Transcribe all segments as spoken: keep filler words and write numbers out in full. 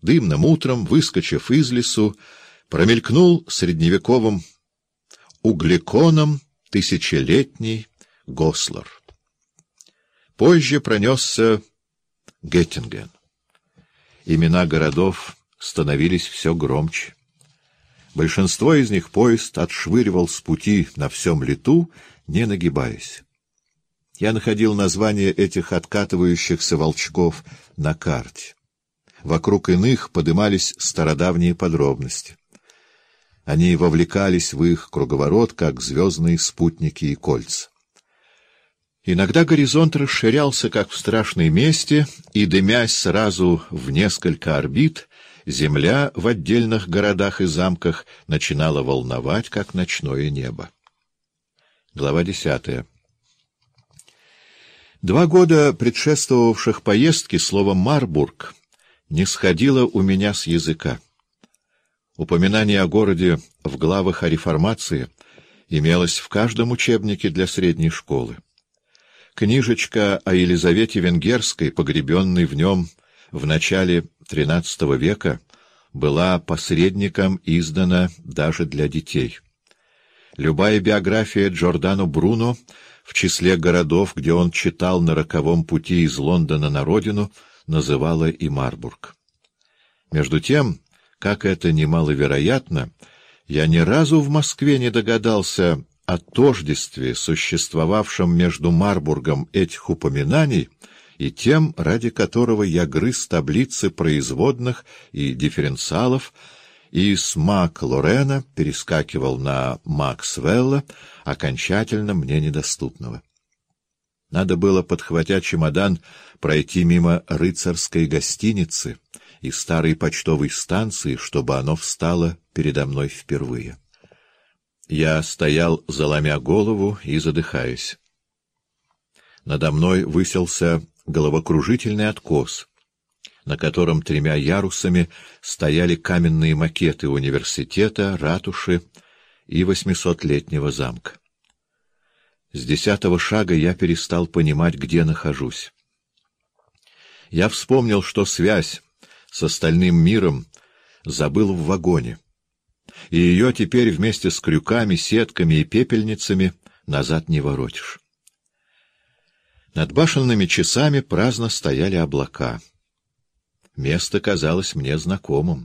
дымным утром, выскочив из лесу, промелькнул средневековым углеконом тысячелетний Гослар. Позже пронесся Геттинген. Имена городов становились все громче. Большинство из них поезд отшвыривал с пути на всем лету, не нагибаясь. Я находил названия этих откатывающихся волчков на карте. Вокруг иных подымались стародавние подробности. Они вовлекались в их круговорот, как звездные спутники и кольца. Иногда горизонт расширялся, как в страшной мести, и, дымясь сразу в несколько орбит, земля в отдельных городах и замках начинала волновать, как ночное небо. Глава десятая. Два года предшествовавших поездке слово «Марбург» не сходило у меня с языка. Упоминание о городе в главах о реформации имелось в каждом учебнике для средней школы. Книжечка о Елизавете Венгерской, погребенной в нем в начале тринадцатого века, была посредником издана даже для детей. Любая биография Джордано Бруно в числе городов, где он читал на роковом пути из Лондона на родину, называла и Марбург. Между тем, как это немаловероятно, я ни разу в Москве не догадался о тождестве, существовавшем между Марбургом этих упоминаний и тем, ради которого я грыз таблицы производных и дифференциалов, и с Мак-Лорена перескакивал на Максвелла, окончательно мне недоступного. Надо было, подхватя чемодан, пройти мимо рыцарской гостиницы и старой почтовой станции, чтобы оно встало передо мной впервые. Я стоял, заломя голову и задыхаясь. Надо мной высился головокружительный откос, на котором тремя ярусами стояли каменные макеты университета, ратуши и восьмисотлетнего замка. С десятого шага я перестал понимать, где нахожусь. Я вспомнил, что связь с остальным миром забыл в вагоне, и ее теперь вместе с крюками, сетками и пепельницами назад не воротишь. Над башенными часами праздно стояли облака. Место казалось мне знакомым.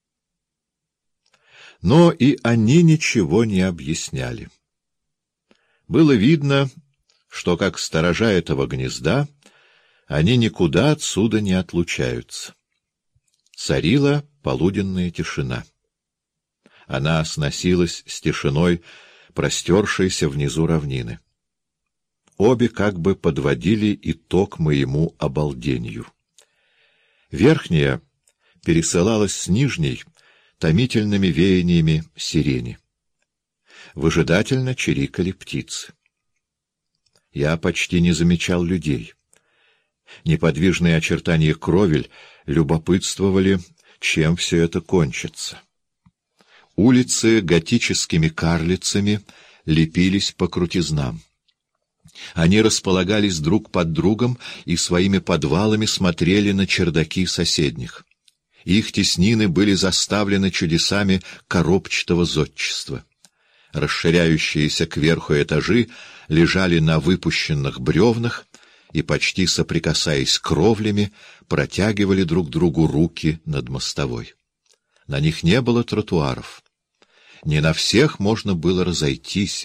Но и они ничего не объясняли. Было видно, что, как сторожа этого гнезда, они никуда отсюда не отлучаются. Царила полуденная тишина. Она сносилась с тишиной, простершейся внизу равнины. Обе как бы подводили итог моему обалдению. Верхняя пересылалась с нижней томительными веяниями сирени. Выжидательно чирикали птицы. Я почти не замечал людей. Неподвижные очертания кровель любопытствовали, чем все это кончится. Улицы готическими карлицами лепились по крутизнам. Они располагались друг под другом и своими подвалами смотрели на чердаки соседних. Их теснины были заставлены чудесами коробчатого зодчества. Расширяющиеся кверху этажи лежали на выпущенных бревнах и, почти соприкасаясь кровлями, протягивали друг другу руки над мостовой. На них не было тротуаров. Не на всех можно было разойтись.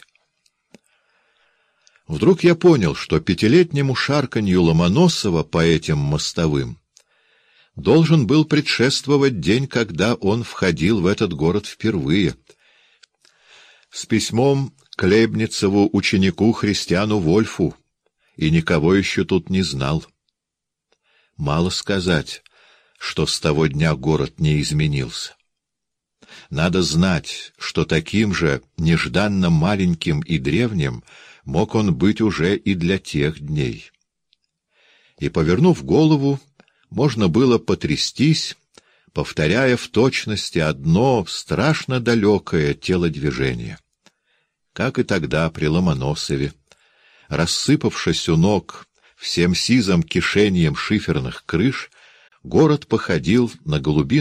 Вдруг я понял, что пятилетнему шарканью Ломоносова по этим мостовым должен был предшествовать день, когда он входил в этот город впервые. С письмом к Лейбницеву ученику Христиану Вольфу, и никого еще тут не знал. Мало сказать, что с того дня город не изменился. Надо знать, что таким же нежданно маленьким и древним мог он быть уже и для тех дней. И, повернув голову, можно было потрястись, повторяя в точности одно страшно далекое телодвижение. Как и тогда при Ломоносове, рассыпавшись у ног всем сизым кишением шиферных крыш, город походил на голубиную